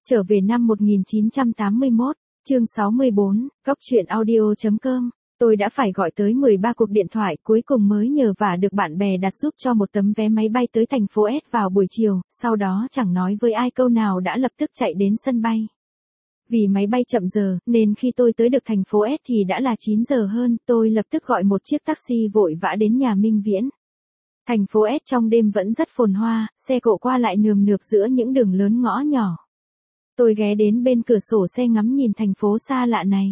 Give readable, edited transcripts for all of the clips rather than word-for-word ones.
Trở về năm 1981, chương 64, góc chuyện audio.com. Tôi đã phải gọi tới 13 cuộc điện thoại cuối cùng mới nhờ vả được bạn bè đặt giúp cho một tấm vé máy bay tới thành phố S vào buổi chiều, sau đó chẳng nói với ai câu nào đã lập tức chạy đến sân bay. Vì máy bay chậm giờ, nên khi tôi tới được thành phố S thì đã là 9 giờ hơn, tôi lập tức gọi một chiếc taxi vội vã đến nhà Minh Viễn. Thành phố S trong đêm vẫn rất phồn hoa, xe cộ qua lại nườm nượp giữa những đường lớn ngõ nhỏ. Tôi ghé đến bên cửa sổ xe ngắm nhìn thành phố xa lạ này.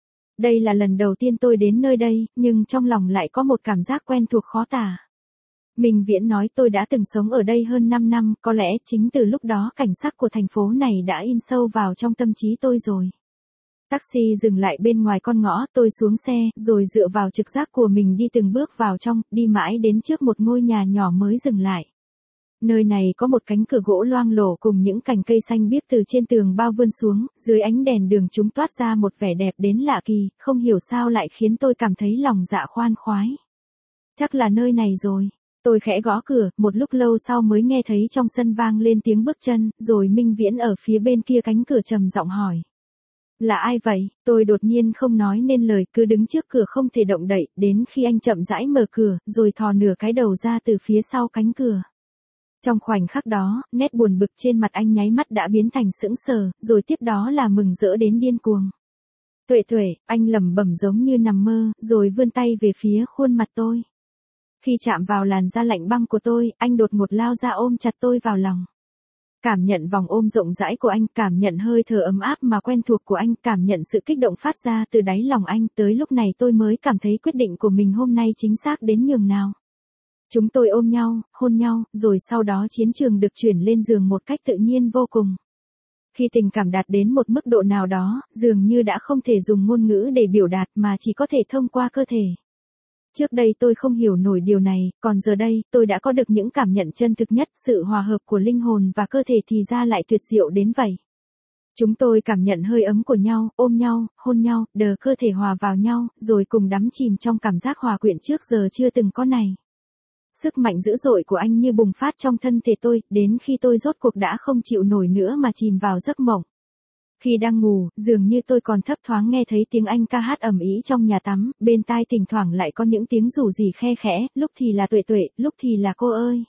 Đây là lần đầu tiên tôi đến nơi đây, nhưng trong lòng lại có một cảm giác quen thuộc khó tả. Minh Viễn nói tôi đã từng sống ở đây hơn 5 năm, có lẽ chính từ lúc đó cảnh sắc của thành phố này đã in sâu vào trong tâm trí tôi rồi. Taxi dừng lại bên ngoài con ngõ, tôi xuống xe, rồi dựa vào trực giác của mình đi từng bước vào trong, đi mãi đến trước một ngôi nhà nhỏ mới dừng lại. Nơi này có một cánh cửa gỗ loang lổ cùng những cành cây xanh biếc từ trên tường bao vươn xuống, dưới ánh đèn đường chúng toát ra một vẻ đẹp đến lạ kỳ, không hiểu sao lại khiến tôi cảm thấy lòng dạ khoan khoái. Chắc là nơi này rồi. Tôi khẽ gõ cửa, một lúc lâu sau mới nghe thấy trong sân vang lên tiếng bước chân, rồi Minh Viễn ở phía bên kia cánh cửa trầm giọng hỏi. Là ai vậy? Tôi đột nhiên không nói nên lời, cứ đứng trước cửa không thể động đậy, đến khi anh chậm rãi mở cửa, rồi thò nửa cái đầu ra từ phía sau cánh cửa. Trong khoảnh khắc đó, nét buồn bực trên mặt anh nháy mắt đã biến thành sững sờ, rồi tiếp đó là mừng rỡ đến điên cuồng. Tuệ Tuệ, anh lẩm bẩm giống như nằm mơ, rồi vươn tay về phía khuôn mặt tôi. Khi chạm vào làn da lạnh băng của tôi, anh đột ngột lao ra ôm chặt tôi vào lòng. Cảm nhận vòng ôm rộng rãi của anh, cảm nhận hơi thở ấm áp mà quen thuộc của anh, cảm nhận sự kích động phát ra từ đáy lòng anh, tới lúc này tôi mới cảm thấy quyết định của mình hôm nay chính xác đến nhường nào. Chúng tôi ôm nhau, hôn nhau, rồi sau đó chiến trường được chuyển lên giường một cách tự nhiên vô cùng. Khi tình cảm đạt đến một mức độ nào đó, dường như đã không thể dùng ngôn ngữ để biểu đạt mà chỉ có thể thông qua cơ thể. Trước đây tôi không hiểu nổi điều này, còn giờ đây, tôi đã có được những cảm nhận chân thực nhất, sự hòa hợp của linh hồn và cơ thể thì ra lại tuyệt diệu đến vậy. Chúng tôi cảm nhận hơi ấm của nhau, ôm nhau, hôn nhau, đờ cơ thể hòa vào nhau, rồi cùng đắm chìm trong cảm giác hòa quyện trước giờ chưa từng có này. Sức mạnh dữ dội của anh như bùng phát trong thân thể tôi, đến khi tôi rốt cuộc đã không chịu nổi nữa mà chìm vào giấc mộng. Khi đang ngủ, dường như tôi còn thấp thoáng nghe thấy tiếng anh ca hát ầm ĩ trong nhà tắm, bên tai thỉnh thoảng lại có những tiếng rủ rỉ khe khẽ, lúc thì là Tuệ Tuệ, lúc thì là cô ơi.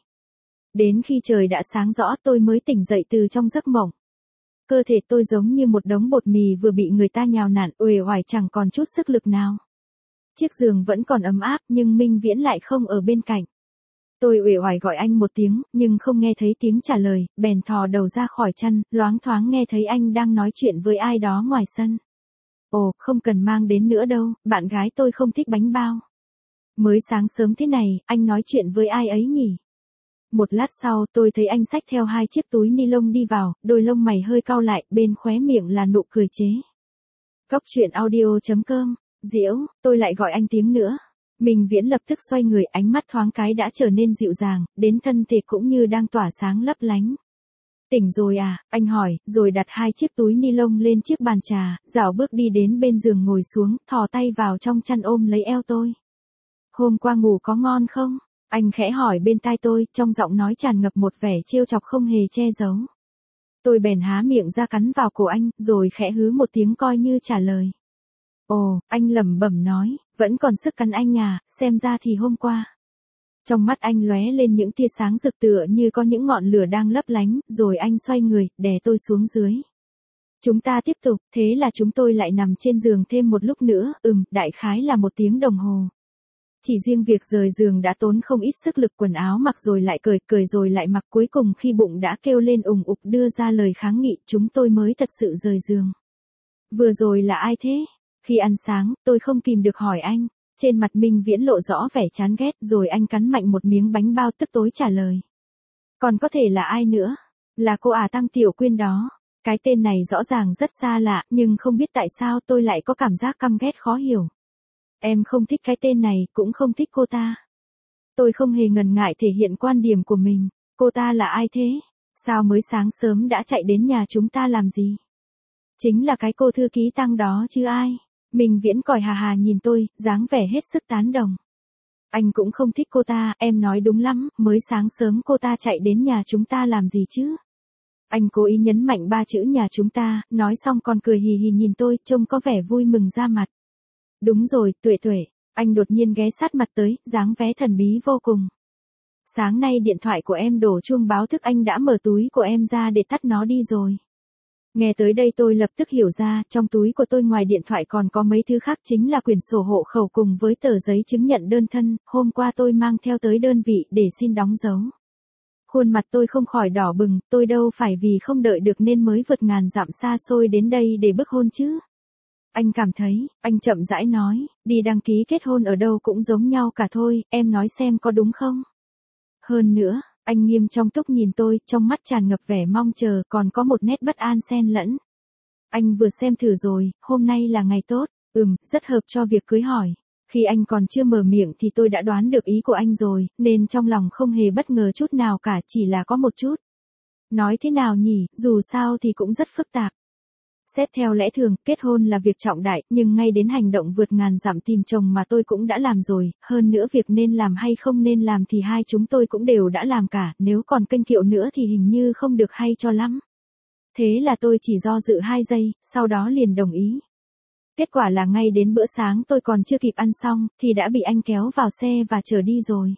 Đến khi trời đã sáng rõ tôi mới tỉnh dậy từ trong giấc mộng. Cơ thể tôi giống như một đống bột mì vừa bị người ta nhào nặn, uể oải chẳng còn chút sức lực nào. Chiếc giường vẫn còn ấm áp nhưng Minh Viễn lại không ở bên cạnh. Tôi uể oải gọi anh một tiếng, nhưng không nghe thấy tiếng trả lời, bèn thò đầu ra khỏi chăn, loáng thoáng nghe thấy anh đang nói chuyện với ai đó ngoài sân. Ồ, không cần mang đến nữa đâu, bạn gái tôi không thích bánh bao. Mới sáng sớm thế này, anh nói chuyện với ai ấy nhỉ? Một lát sau, tôi thấy anh xách theo 2 chiếc túi ni lông đi vào, đôi lông mày hơi cau lại, bên khóe miệng là nụ cười chế. Góc chuyện audio.com, Diễu, tôi lại gọi anh tiếng nữa. Minh Viễn lập tức xoay người, ánh mắt thoáng cái đã trở nên dịu dàng, đến thân thể cũng như đang tỏa sáng lấp lánh. Tỉnh rồi à, anh hỏi, rồi đặt 2 chiếc túi ni lông lên chiếc bàn trà, dạo bước đi đến bên giường ngồi xuống, thò tay vào trong chăn ôm lấy eo tôi. Hôm qua ngủ có ngon không? Anh khẽ hỏi bên tai tôi, trong giọng nói tràn ngập một vẻ trêu chọc không hề che giấu. Tôi bèn há miệng ra cắn vào cổ anh, rồi khẽ hứ một tiếng coi như trả lời. Ồ, anh lẩm bẩm nói, vẫn còn sức cắn anh à, xem ra thì hôm qua. Trong mắt anh lóe lên những tia sáng rực tựa như có những ngọn lửa đang lấp lánh, rồi anh xoay người, đè tôi xuống dưới. Chúng ta tiếp tục, thế là chúng tôi lại nằm trên giường thêm một lúc nữa, đại khái là 1 tiếng đồng hồ. Chỉ riêng việc rời giường đã tốn không ít sức lực, quần áo mặc rồi lại cởi, cởi rồi lại mặc, cuối cùng khi bụng đã kêu lên ùng ục đưa ra lời kháng nghị, chúng tôi mới thật sự rời giường. Vừa rồi là ai thế? Khi ăn sáng, tôi không kìm được hỏi anh. Trên mặt Minh Viễn lộ rõ vẻ chán ghét, rồi anh cắn mạnh một miếng bánh bao tức tối trả lời. Còn có thể là ai nữa? Là cô Tăng Tiểu Quyên đó. Cái tên này rõ ràng rất xa lạ, nhưng không biết tại sao tôi lại có cảm giác căm ghét khó hiểu. Em không thích cái tên này, cũng không thích cô ta. Tôi không hề ngần ngại thể hiện quan điểm của mình. Cô ta là ai thế? Sao mới sáng sớm đã chạy đến nhà chúng ta làm gì? Chính là cái cô thư ký Tăng đó chứ ai? Minh Viễn còi hà hà nhìn tôi, dáng vẻ hết sức tán đồng. Anh cũng không thích cô ta, em nói đúng lắm, mới sáng sớm cô ta chạy đến nhà chúng ta làm gì chứ? Anh cố ý nhấn mạnh 3 chữ nhà chúng ta, nói xong còn cười hì hì nhìn tôi, trông có vẻ vui mừng ra mặt. Đúng rồi, Tuệ Tuệ. Anh đột nhiên ghé sát mặt tới, dáng vẻ thần bí vô cùng. Sáng nay điện thoại của em đổ chuông báo thức, anh đã mở túi của em ra để tắt nó đi rồi. Nghe tới đây tôi lập tức hiểu ra, trong túi của tôi ngoài điện thoại còn có mấy thứ khác, chính là quyển sổ hộ khẩu cùng với tờ giấy chứng nhận đơn thân, hôm qua tôi mang theo tới đơn vị để xin đóng dấu. Khuôn mặt tôi không khỏi đỏ bừng, tôi đâu phải vì không đợi được nên mới vượt ngàn dặm xa xôi đến đây để bức hôn chứ. Anh cảm thấy, anh chậm rãi nói, đi đăng ký kết hôn ở đâu cũng giống nhau cả thôi, em nói xem có đúng không? Hơn nữa, anh nghiêm trong túc nhìn tôi, trong mắt tràn ngập vẻ mong chờ, còn có một nét bất an xen lẫn. Anh vừa xem thử rồi, hôm nay là ngày tốt, rất hợp cho việc cưới hỏi. Khi anh còn chưa mở miệng thì tôi đã đoán được ý của anh rồi, nên trong lòng không hề bất ngờ chút nào cả, chỉ là có một chút. Nói thế nào nhỉ, dù sao thì cũng rất phức tạp. Xét theo lẽ thường, kết hôn là việc trọng đại, nhưng ngay đến hành động vượt ngàn dặm tìm chồng mà tôi cũng đã làm rồi, hơn nữa việc nên làm hay không nên làm thì hai chúng tôi cũng đều đã làm cả, nếu còn kênh kiệu nữa thì hình như không được hay cho lắm. Thế là tôi chỉ do dự 2 giây, sau đó liền đồng ý. Kết quả là ngay đến bữa sáng tôi còn chưa kịp ăn xong, thì đã bị anh kéo vào xe và chở đi rồi.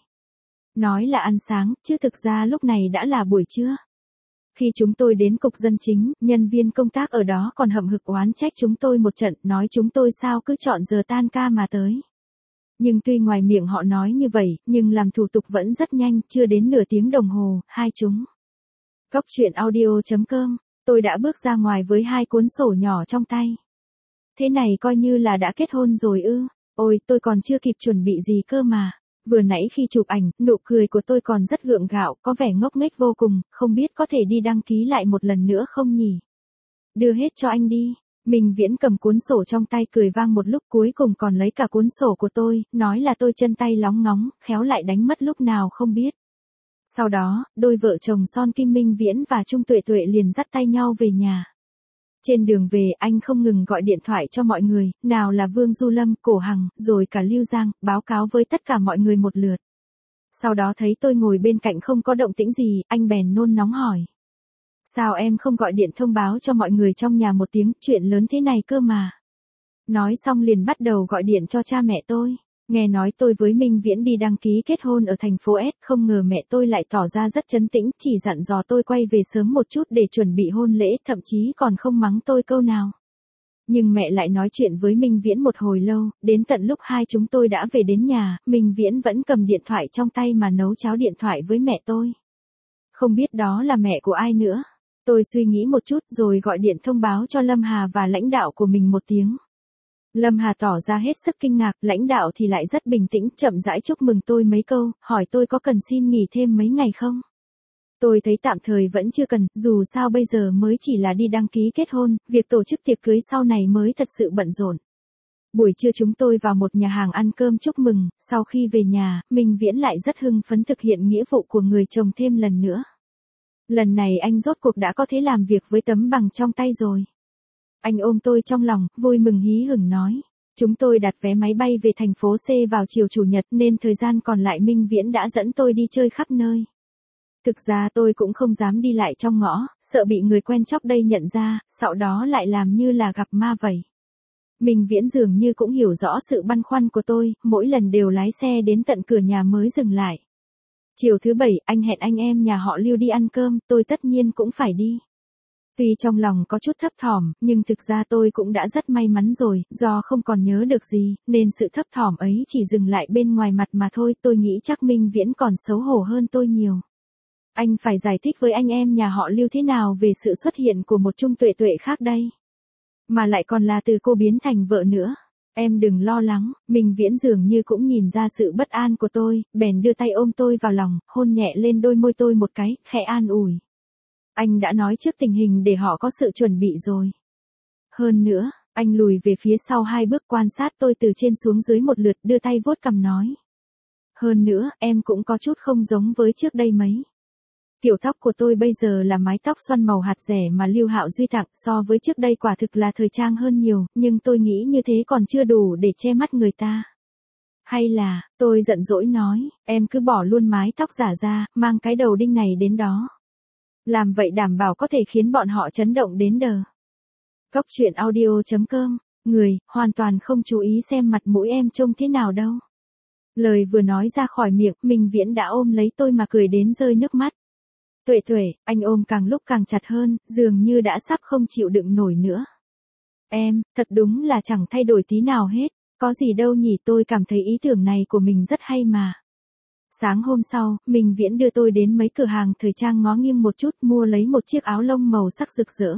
Nói là ăn sáng, chứ thực ra lúc này đã là buổi trưa. Khi chúng tôi đến cục dân chính, nhân viên công tác ở đó còn hậm hực oán trách chúng tôi một trận, nói chúng tôi sao cứ chọn giờ tan ca mà tới. Nhưng tuy ngoài miệng họ nói như vậy, nhưng làm thủ tục vẫn rất nhanh, chưa đến nửa tiếng đồng hồ, hai chúng. Góc truyện audio.com, tôi đã bước ra ngoài với 2 cuốn sổ nhỏ trong tay. Thế này coi như là đã kết hôn rồi ư? Ôi, tôi còn chưa kịp chuẩn bị gì cơ mà. Vừa nãy khi chụp ảnh, nụ cười của tôi còn rất gượng gạo, có vẻ ngốc nghếch vô cùng, không biết có thể đi đăng ký lại một lần nữa không nhỉ? Đưa hết cho anh đi. Minh Viễn cầm cuốn sổ trong tay cười vang một lúc, cuối cùng còn lấy cả cuốn sổ của tôi, nói là tôi chân tay lóng ngóng, khéo lại đánh mất lúc nào không biết. Sau đó, đôi vợ chồng son Kim Minh Viễn và Trung Tuệ Tuệ liền dắt tay nhau về nhà. Trên đường về anh không ngừng gọi điện thoại cho mọi người, nào là Vương Du Lâm, Cổ Hằng, rồi cả Lưu Giang, báo cáo với tất cả mọi người một lượt. Sau đó thấy tôi ngồi bên cạnh không có động tĩnh gì, anh bèn nôn nóng hỏi. Sao em không gọi điện thông báo cho mọi người trong nhà một tiếng, chuyện lớn thế này cơ mà. Nói xong liền bắt đầu gọi điện cho cha mẹ tôi. Nghe nói tôi với Minh Viễn đi đăng ký kết hôn ở thành phố S, không ngờ mẹ tôi lại tỏ ra rất trấn tĩnh, chỉ dặn dò tôi quay về sớm một chút để chuẩn bị hôn lễ, thậm chí còn không mắng tôi câu nào. Nhưng mẹ lại nói chuyện với Minh Viễn một hồi lâu, đến tận lúc hai chúng tôi đã về đến nhà, Minh Viễn vẫn cầm điện thoại trong tay mà nấu cháo điện thoại với mẹ tôi. Không biết đó là mẹ của ai nữa. Tôi suy nghĩ một chút rồi gọi điện thông báo cho Lâm Hà và lãnh đạo của mình một tiếng. Lâm Hà tỏ ra hết sức kinh ngạc, lãnh đạo thì lại rất bình tĩnh, chậm rãi chúc mừng tôi mấy câu, hỏi tôi có cần xin nghỉ thêm mấy ngày không. Tôi thấy tạm thời vẫn chưa cần, dù sao bây giờ mới chỉ là đi đăng ký kết hôn, việc tổ chức tiệc cưới sau này mới thật sự bận rộn. Buổi trưa chúng tôi vào một nhà hàng ăn cơm chúc mừng, sau khi về nhà, Minh Viễn lại rất hưng phấn thực hiện nghĩa vụ của người chồng thêm lần nữa. Lần này anh rốt cuộc đã có thể làm việc với tấm bằng trong tay rồi. Anh ôm tôi trong lòng, vui mừng hí hửng nói. Chúng tôi đặt vé máy bay về thành phố C vào chiều Chủ nhật nên thời gian còn lại Minh Viễn đã dẫn tôi đi chơi khắp nơi. Thực ra tôi cũng không dám đi lại trong ngõ, sợ bị người quen chóc đây nhận ra, sau đó lại làm như là gặp ma vậy. Minh Viễn dường như cũng hiểu rõ sự băn khoăn của tôi, mỗi lần đều lái xe đến tận cửa nhà mới dừng lại. Chiều thứ 7, anh hẹn anh em nhà họ Lưu đi ăn cơm, tôi tất nhiên cũng phải đi. Tuy trong lòng có chút thấp thỏm, nhưng thực ra tôi cũng đã rất may mắn rồi, do không còn nhớ được gì, nên sự thấp thỏm ấy chỉ dừng lại bên ngoài mặt mà thôi, tôi nghĩ chắc Minh Viễn còn xấu hổ hơn tôi nhiều. Anh phải giải thích với anh em nhà họ Lưu thế nào về sự xuất hiện của một Trung Tuệ Tuệ khác đây. Mà lại còn là từ cô biến thành vợ nữa. Em đừng lo lắng, Minh Viễn dường như cũng nhìn ra sự bất an của tôi, bèn đưa tay ôm tôi vào lòng, hôn nhẹ lên đôi môi tôi một cái, khẽ an ủi. Anh đã nói trước tình hình để họ có sự chuẩn bị rồi. Hơn nữa, anh lùi về phía sau 2 bước quan sát tôi từ trên xuống dưới một lượt, đưa tay vuốt cằm nói. Hơn nữa, em cũng có chút không giống với trước đây mấy. Kiểu tóc của tôi bây giờ là mái tóc xoăn màu hạt rẻ mà Lưu Hạo Duy tặng, so với trước đây quả thực là thời trang hơn nhiều, nhưng tôi nghĩ như thế còn chưa đủ để che mắt người ta. Hay là, tôi giận dỗi nói, em cứ bỏ luôn mái tóc giả ra, mang cái đầu đinh này đến đó. Làm vậy đảm bảo có thể khiến bọn họ chấn động đến đờ. Góc truyện audio.com, người, hoàn toàn không chú ý xem mặt mũi em trông thế nào đâu. Lời vừa nói ra khỏi miệng, Minh Viễn đã ôm lấy tôi mà cười đến rơi nước mắt. Tuệ Tuệ, anh ôm càng lúc càng chặt hơn, dường như đã sắp không chịu đựng nổi nữa. Em, thật đúng là chẳng thay đổi tí nào hết, có gì đâu nhỉ, tôi cảm thấy ý tưởng này của mình rất hay mà. Sáng hôm sau, Minh Viễn đưa tôi đến mấy cửa hàng thời trang ngó nghiêng một chút, mua lấy một chiếc áo lông màu sắc rực rỡ.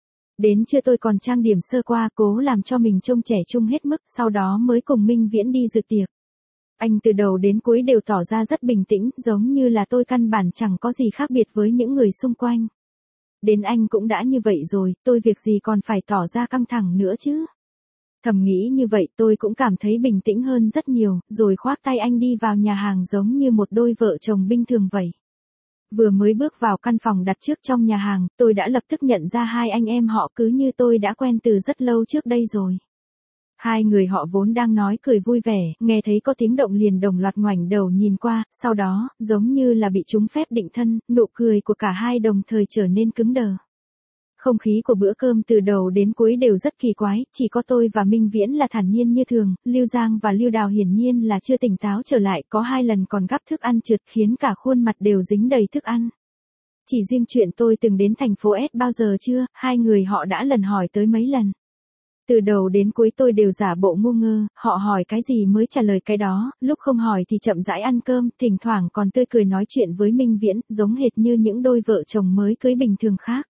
Đến trưa tôi còn trang điểm sơ qua, cố làm cho mình trông trẻ trung hết mức, sau đó mới cùng Minh Viễn đi dự tiệc. Anh từ đầu đến cuối đều tỏ ra rất bình tĩnh, giống như là tôi căn bản chẳng có gì khác biệt với những người xung quanh. Đến anh cũng đã như vậy rồi, tôi việc gì còn phải tỏ ra căng thẳng nữa chứ. Thầm nghĩ như vậy tôi cũng cảm thấy bình tĩnh hơn rất nhiều, rồi khoác tay anh đi vào nhà hàng giống như một đôi vợ chồng bình thường vậy. Vừa mới bước vào căn phòng đặt trước trong nhà hàng, tôi đã lập tức nhận ra hai anh em họ cứ như tôi đã quen từ rất lâu trước đây rồi. Hai người họ vốn đang nói cười vui vẻ, nghe thấy có tiếng động liền đồng loạt ngoảnh đầu nhìn qua, sau đó, giống như là bị trúng phép định thân, nụ cười của cả hai đồng thời trở nên cứng đờ. Không khí của bữa cơm từ đầu đến cuối đều rất kỳ quái, chỉ có tôi và Minh Viễn là thản nhiên như thường, Lưu Giang và Lưu Đào hiển nhiên là chưa tỉnh táo trở lại, có hai lần còn gắp thức ăn trượt khiến cả khuôn mặt đều dính đầy thức ăn. Chỉ riêng chuyện tôi từng đến thành phố S bao giờ chưa, hai người họ đã lần hỏi tới mấy lần. Từ đầu đến cuối tôi đều giả bộ ngu ngơ, họ hỏi cái gì mới trả lời cái đó, lúc không hỏi thì chậm rãi ăn cơm, thỉnh thoảng còn tươi cười nói chuyện với Minh Viễn, giống hệt như những đôi vợ chồng mới cưới bình thường khác.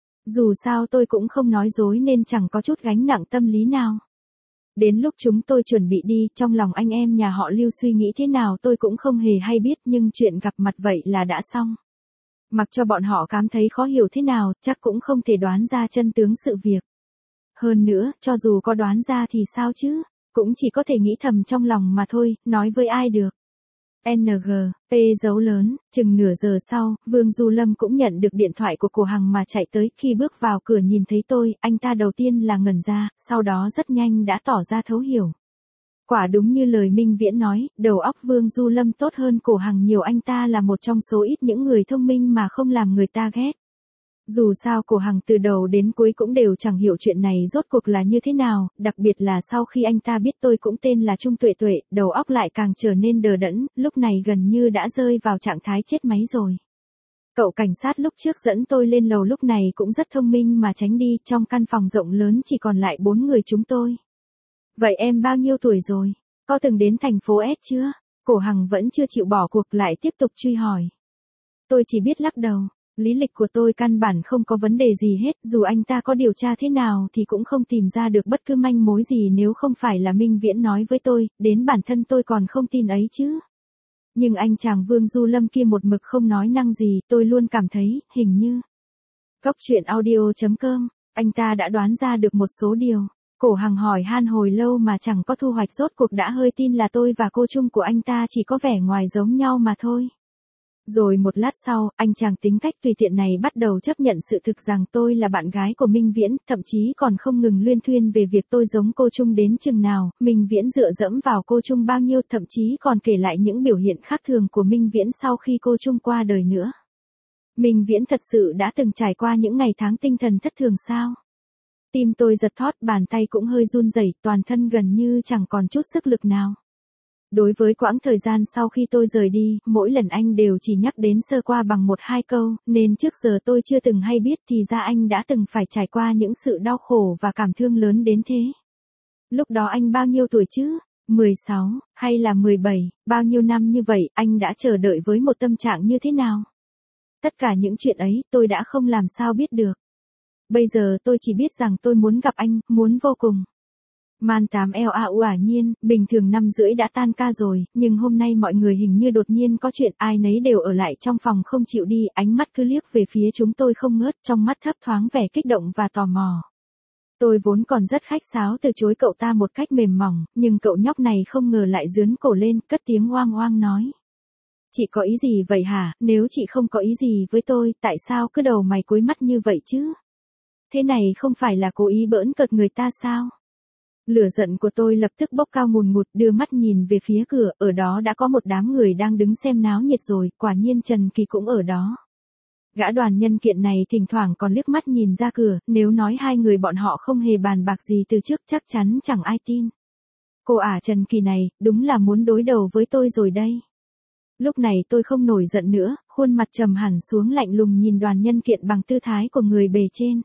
Dù sao tôi cũng không nói dối nên chẳng có chút gánh nặng tâm lý nào. Đến lúc chúng tôi chuẩn bị đi, trong lòng anh em nhà họ Lưu suy nghĩ thế nào tôi cũng không hề hay biết, nhưng chuyện gặp mặt vậy là đã xong. Mặc cho bọn họ cảm thấy khó hiểu thế nào, chắc cũng không thể đoán ra chân tướng sự việc. Hơn nữa, cho dù có đoán ra thì sao chứ, cũng chỉ có thể nghĩ thầm trong lòng mà thôi, nói với ai được. NG, P dấu lớn, chừng nửa giờ sau, Vương Du Lâm cũng nhận được điện thoại của cô Hằng mà chạy tới, khi bước vào cửa nhìn thấy tôi, anh ta đầu tiên là ngẩn ra, sau đó rất nhanh đã tỏ ra thấu hiểu. Quả đúng như lời Minh Viễn nói, đầu óc Vương Du Lâm tốt hơn cô Hằng nhiều, anh ta là một trong số ít những người thông minh mà không làm người ta ghét. Dù sao cô Hằng từ đầu đến cuối cũng đều chẳng hiểu chuyện này rốt cuộc là như thế nào, đặc biệt là sau khi anh ta biết tôi cũng tên là Trung Tuệ Tuệ, đầu óc lại càng trở nên đờ đẫn, lúc này gần như đã rơi vào trạng thái chết máy rồi. Cậu cảnh sát lúc trước dẫn tôi lên lầu lúc này cũng rất thông minh mà tránh đi, trong căn phòng rộng lớn chỉ còn lại 4 người chúng tôi. Vậy em bao nhiêu tuổi rồi? Có từng đến thành phố S chưa? Cổ Hằng vẫn chưa chịu bỏ cuộc lại tiếp tục truy hỏi. Tôi chỉ biết lắc đầu. Lý lịch của tôi căn bản không có vấn đề gì hết, dù anh ta có điều tra thế nào thì cũng không tìm ra được bất cứ manh mối gì nếu không phải là Minh Viễn nói với tôi, đến bản thân tôi còn không tin ấy chứ. Nhưng anh chàng Vương Du Lâm kia một mực không nói năng gì, tôi luôn cảm thấy, hình như. Góc truyện audio.com, anh ta đã đoán ra được một số điều. Cổ Hằng hỏi han hồi lâu mà chẳng có thu hoạch, rốt cuộc đã hơi tin là tôi và cô Trung của anh ta chỉ có vẻ ngoài giống nhau mà thôi. Rồi một lát sau, anh chàng tính cách tùy tiện này bắt đầu chấp nhận sự thực rằng tôi là bạn gái của Minh Viễn, thậm chí còn không ngừng luyên thuyên về việc tôi giống cô Trung đến chừng nào, Minh Viễn dựa dẫm vào cô Trung bao nhiêu, thậm chí còn kể lại những biểu hiện khác thường của Minh Viễn sau khi cô Trung qua đời nữa. Minh Viễn thật sự đã từng trải qua những ngày tháng tinh thần thất thường sao? Tim tôi giật thót, bàn tay cũng hơi run rẩy, toàn thân gần như chẳng còn chút sức lực nào. Đối với quãng thời gian sau khi tôi rời đi, mỗi lần anh đều chỉ nhắc đến sơ qua bằng 1-2 câu, nên trước giờ tôi chưa từng hay biết thì ra anh đã từng phải trải qua những sự đau khổ và cảm thương lớn đến thế. Lúc đó anh bao nhiêu tuổi chứ? 16, hay là 17, bao nhiêu năm như vậy, anh đã chờ đợi với một tâm trạng như thế nào? Tất cả những chuyện ấy, tôi đã không làm sao biết được. Bây giờ tôi chỉ biết rằng tôi muốn gặp anh, muốn vô cùng. Man 8LAU nhiên, bình thường 5:30 đã tan ca rồi, nhưng hôm nay mọi người hình như đột nhiên có chuyện, ai nấy đều ở lại trong phòng không chịu đi, ánh mắt cứ liếc về phía chúng tôi không ngớt, trong mắt thấp thoáng vẻ kích động và tò mò. Tôi vốn còn rất khách sáo từ chối cậu ta một cách mềm mỏng, nhưng cậu nhóc này không ngờ lại giương cổ lên, cất tiếng oang oang nói. Chị có ý gì vậy hả, nếu chị không có ý gì với tôi, tại sao cứ đầu mày cúi mắt như vậy chứ? Thế này không phải là cố ý bỡn cợt người ta sao? Lửa giận của tôi lập tức bốc cao ngùn ngụt, đưa mắt nhìn về phía cửa, ở đó đã có một đám người đang đứng xem náo nhiệt rồi, quả nhiên Trần Kỳ cũng ở đó. Gã đoàn nhân kiện này thỉnh thoảng còn liếc mắt nhìn ra cửa, nếu nói hai người bọn họ không hề bàn bạc gì từ trước chắc chắn chẳng ai tin. Cô ả Trần Kỳ này, đúng là muốn đối đầu với tôi rồi đây. Lúc này tôi không nổi giận nữa, khuôn mặt trầm hẳn xuống lạnh lùng nhìn đoàn nhân kiện bằng tư thái của người bề trên.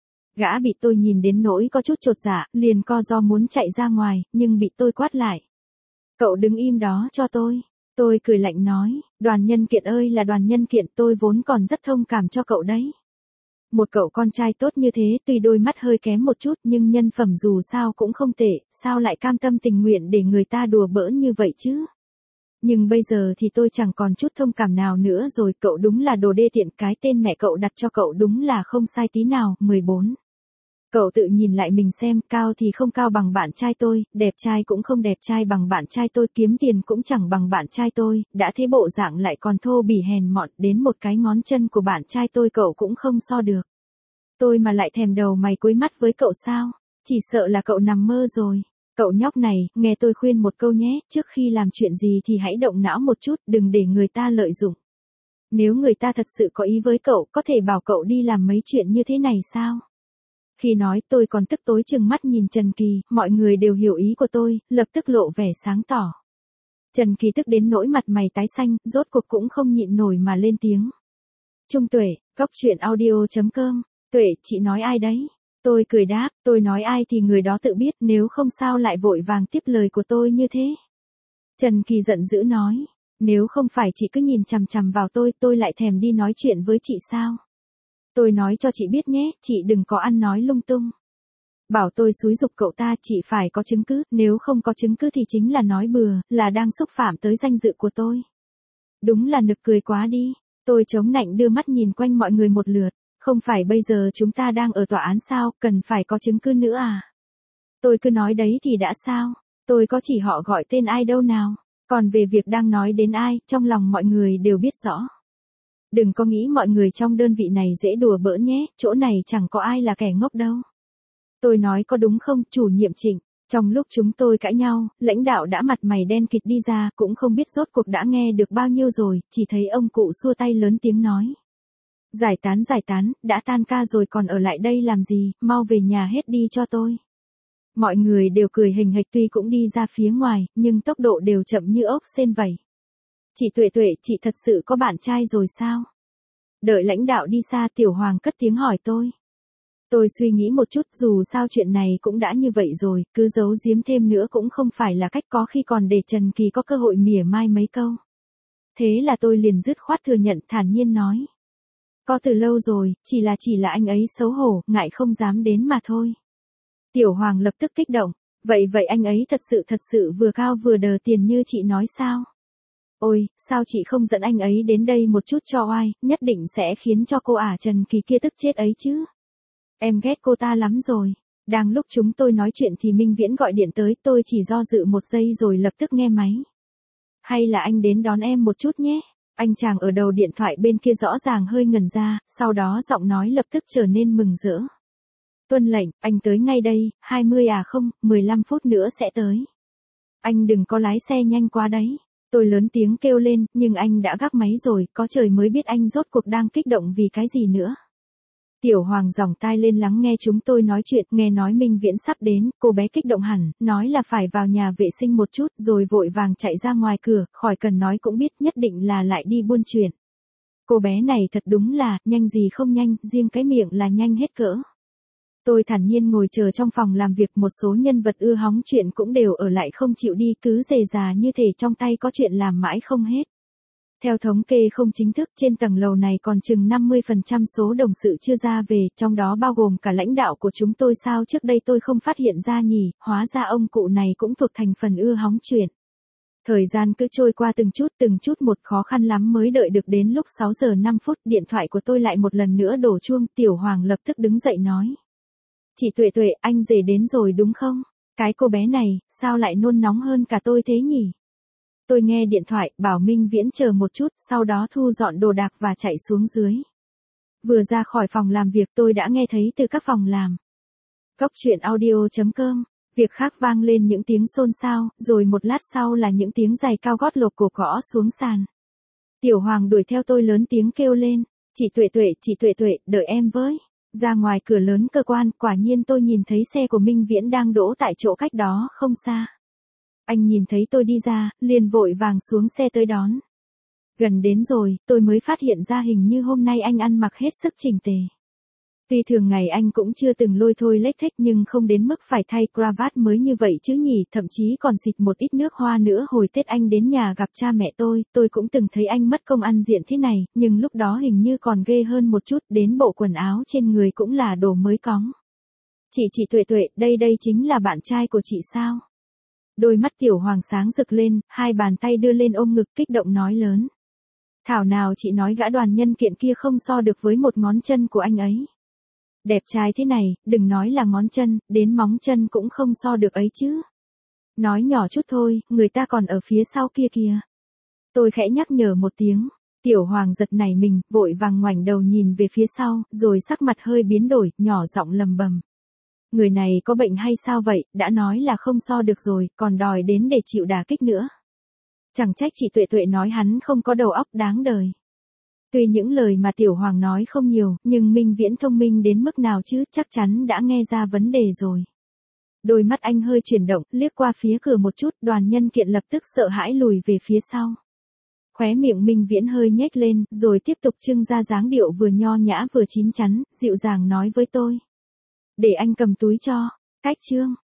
Gã bị tôi nhìn đến nỗi có chút chột dạ, liền co ro muốn chạy ra ngoài, nhưng bị tôi quát lại. Cậu đứng im đó cho tôi. Tôi cười lạnh nói, đoàn nhân kiện ơi là đoàn nhân kiện, tôi vốn còn rất thông cảm cho cậu đấy. Một cậu con trai tốt như thế, tuy đôi mắt hơi kém một chút nhưng nhân phẩm dù sao cũng không tệ, sao lại cam tâm tình nguyện để người ta đùa bỡn như vậy chứ? Nhưng bây giờ thì tôi chẳng còn chút thông cảm nào nữa rồi, cậu đúng là đồ đê tiện, cái tên mẹ cậu đặt cho cậu đúng là không sai tí nào. 14. Cậu tự nhìn lại mình xem, cao thì không cao bằng bạn trai tôi, đẹp trai cũng không đẹp trai bằng bạn trai tôi, kiếm tiền cũng chẳng bằng bạn trai tôi, đã thế bộ dạng lại còn thô bỉ hèn mọn, đến một cái ngón chân của bạn trai tôi cậu cũng không so được. Tôi mà lại thèm đầu mày cúi mắt với cậu sao? Chỉ sợ là cậu nằm mơ rồi. Cậu nhóc này, nghe tôi khuyên một câu nhé, trước khi làm chuyện gì thì hãy động não một chút, đừng để người ta lợi dụng. Nếu người ta thật sự có ý với cậu, có thể bảo cậu đi làm mấy chuyện như thế này sao? Khi nói tôi còn tức tối chừng mắt nhìn Trần Kỳ, mọi người đều hiểu ý của tôi, lập tức lộ vẻ sáng tỏ. Trần Kỳ tức đến nỗi mặt mày tái xanh, rốt cuộc cũng không nhịn nổi mà lên tiếng. Trung Tuệ, goctruyện.audio.com, Tuệ, chị nói ai đấy? Tôi cười đáp, tôi nói ai thì người đó tự biết, nếu không sao lại vội vàng tiếp lời của tôi như thế. Trần Kỳ giận dữ nói, nếu không phải chị cứ nhìn chằm chằm vào tôi lại thèm đi nói chuyện với chị sao? Tôi nói cho chị biết nhé, chị đừng có ăn nói lung tung. Bảo tôi xúi giục cậu ta, chị phải có chứng cứ, nếu không có chứng cứ thì chính là nói bừa, là đang xúc phạm tới danh dự của tôi. Đúng là nực cười quá đi. Tôi chống nạnh đưa mắt nhìn quanh mọi người một lượt, không phải bây giờ chúng ta đang ở tòa án sao, cần phải có chứng cứ nữa à? Tôi cứ nói đấy thì đã sao, tôi có chỉ họ gọi tên ai đâu nào, còn về việc đang nói đến ai, trong lòng mọi người đều biết rõ. Đừng có nghĩ mọi người trong đơn vị này dễ đùa bỡn nhé, chỗ này chẳng có ai là kẻ ngốc đâu. Tôi nói có đúng không, chủ nhiệm Trịnh? Trong lúc chúng tôi cãi nhau, lãnh đạo đã mặt mày đen kịt đi ra, cũng không biết rốt cuộc đã nghe được bao nhiêu rồi, chỉ thấy ông cụ xua tay lớn tiếng nói. Giải tán, đã tan ca rồi còn ở lại đây làm gì, mau về nhà hết đi cho tôi. Mọi người đều cười hình hịch tuy cũng đi ra phía ngoài, nhưng tốc độ đều chậm như ốc sên vẩy. Chị Tuệ, chị thật sự có bạn trai rồi sao? Đợi lãnh đạo đi xa, Tiểu Hoàng cất tiếng hỏi tôi. Tôi suy nghĩ một chút, dù sao chuyện này cũng đã như vậy rồi, cứ giấu giếm thêm nữa cũng không phải là cách, có khi còn để Trần Kỳ có cơ hội mỉa mai mấy câu. Thế là tôi liền dứt khoát thừa nhận, thản nhiên nói. Có từ lâu rồi, chỉ là anh ấy xấu hổ, ngại không dám đến mà thôi. Tiểu Hoàng lập tức kích động, vậy anh ấy thật sự vừa cao vừa đờ tiền như chị nói sao? Ôi, sao chị không dẫn anh ấy đến đây một chút cho oai, nhất định sẽ khiến cho cô ả Trần Kỳ kia tức chết ấy chứ. Em ghét cô ta lắm rồi. Đang lúc chúng tôi nói chuyện thì Minh Viễn gọi điện tới, tôi chỉ do dự một giây rồi lập tức nghe máy. Hay là anh đến đón em một chút nhé. Anh chàng ở đầu điện thoại bên kia rõ ràng hơi ngần ra, sau đó giọng nói lập tức trở nên mừng rỡ. Tuân lệnh, anh tới ngay đây, 15 phút nữa sẽ tới. Anh đừng có lái xe nhanh quá đấy. Tôi lớn tiếng kêu lên, nhưng anh đã gác máy rồi, có trời mới biết anh rốt cuộc đang kích động vì cái gì nữa. Tiểu Hoàng giỏng tai lên lắng nghe chúng tôi nói chuyện, nghe nói Minh Viễn sắp đến, cô bé kích động hẳn, nói là phải vào nhà vệ sinh một chút, rồi vội vàng chạy ra ngoài cửa, khỏi cần nói cũng biết nhất định là lại đi buôn chuyện. Cô bé này thật đúng là, nhanh gì không nhanh, riêng cái miệng là nhanh hết cỡ. Tôi thản nhiên ngồi chờ trong phòng làm việc, một số nhân vật ưa hóng chuyện cũng đều ở lại không chịu đi, cứ rề rà như thể trong tay có chuyện làm mãi không hết. Theo thống kê không chính thức, trên tầng lầu này còn chừng 50% số đồng sự chưa ra về, trong đó bao gồm cả lãnh đạo của chúng tôi. Sao trước đây tôi không phát hiện ra nhỉ, hóa ra ông cụ này cũng thuộc thành phần ưa hóng chuyện. Thời gian cứ trôi qua từng chút một, khó khăn lắm mới đợi được đến lúc 6 giờ 5 phút, điện thoại của tôi lại một lần nữa đổ chuông, Tiểu Hoàng lập tức đứng dậy nói. Chị Tuệ, anh rể đến rồi đúng không? Cái cô bé này, sao lại nôn nóng hơn cả tôi thế nhỉ? Tôi nghe điện thoại, bảo Minh Viễn chờ một chút, sau đó thu dọn đồ đạc và chạy xuống dưới. Vừa ra khỏi phòng làm việc tôi đã nghe thấy từ các phòng làm. Goctruyện.audio.com, việc khác vang lên những tiếng xôn xao, rồi một lát sau là những tiếng giày cao gót lộp cộp gõ xuống sàn. Tiểu Hoàng đuổi theo tôi lớn tiếng kêu lên. Chị Tuệ Tuệ, đợi em với. Ra ngoài cửa lớn cơ quan, quả nhiên tôi nhìn thấy xe của Minh Viễn đang đỗ tại chỗ cách đó không xa. Anh nhìn thấy tôi đi ra, liền vội vàng xuống xe tới đón. Gần đến rồi, tôi mới phát hiện ra hình như hôm nay anh ăn mặc hết sức chỉnh tề. Tuy thường ngày anh cũng chưa từng lôi thôi lếch thếch nhưng không đến mức phải thay cravat mới như vậy chứ nhỉ, thậm chí còn xịt một ít nước hoa nữa. Hồi Tết anh đến nhà gặp cha mẹ tôi cũng từng thấy anh mất công ăn diện thế này, nhưng lúc đó hình như còn ghê hơn một chút, đến bộ quần áo trên người cũng là đồ mới cóng. Chị Tuệ Tuệ, đây chính là bạn trai của chị sao? Đôi mắt Tiểu Hoàng sáng rực lên, hai bàn tay đưa lên ôm ngực kích động nói lớn. Thảo nào chị nói gã đoàn nhân kiện kia không so được với một ngón chân của anh ấy. Đẹp trai thế này, đừng nói là ngón chân, đến móng chân cũng không so được ấy chứ. Nói nhỏ chút thôi, người ta còn ở phía sau kia kìa. Tôi khẽ nhắc nhở một tiếng. Tiểu Hoàng giật nảy mình, vội vàng ngoảnh đầu nhìn về phía sau, rồi sắc mặt hơi biến đổi, nhỏ giọng lầm bầm. Người này có bệnh hay sao vậy, đã nói là không so được rồi, còn đòi đến để chịu đả kích nữa. Chẳng trách chị Tuệ Tuệ nói hắn không có đầu óc đáng đời. Tuy những lời mà Tiểu Hoàng nói không nhiều, nhưng Minh Viễn thông minh đến mức nào chứ, chắc chắn đã nghe ra vấn đề rồi. Đôi mắt anh hơi chuyển động, liếc qua phía cửa một chút, đoàn nhân kiện lập tức sợ hãi lùi về phía sau. Khóe miệng Minh Viễn hơi nhếch lên, rồi tiếp tục trưng ra dáng điệu vừa nho nhã vừa chín chắn, dịu dàng nói với tôi. Để anh cầm túi cho. Cách chương.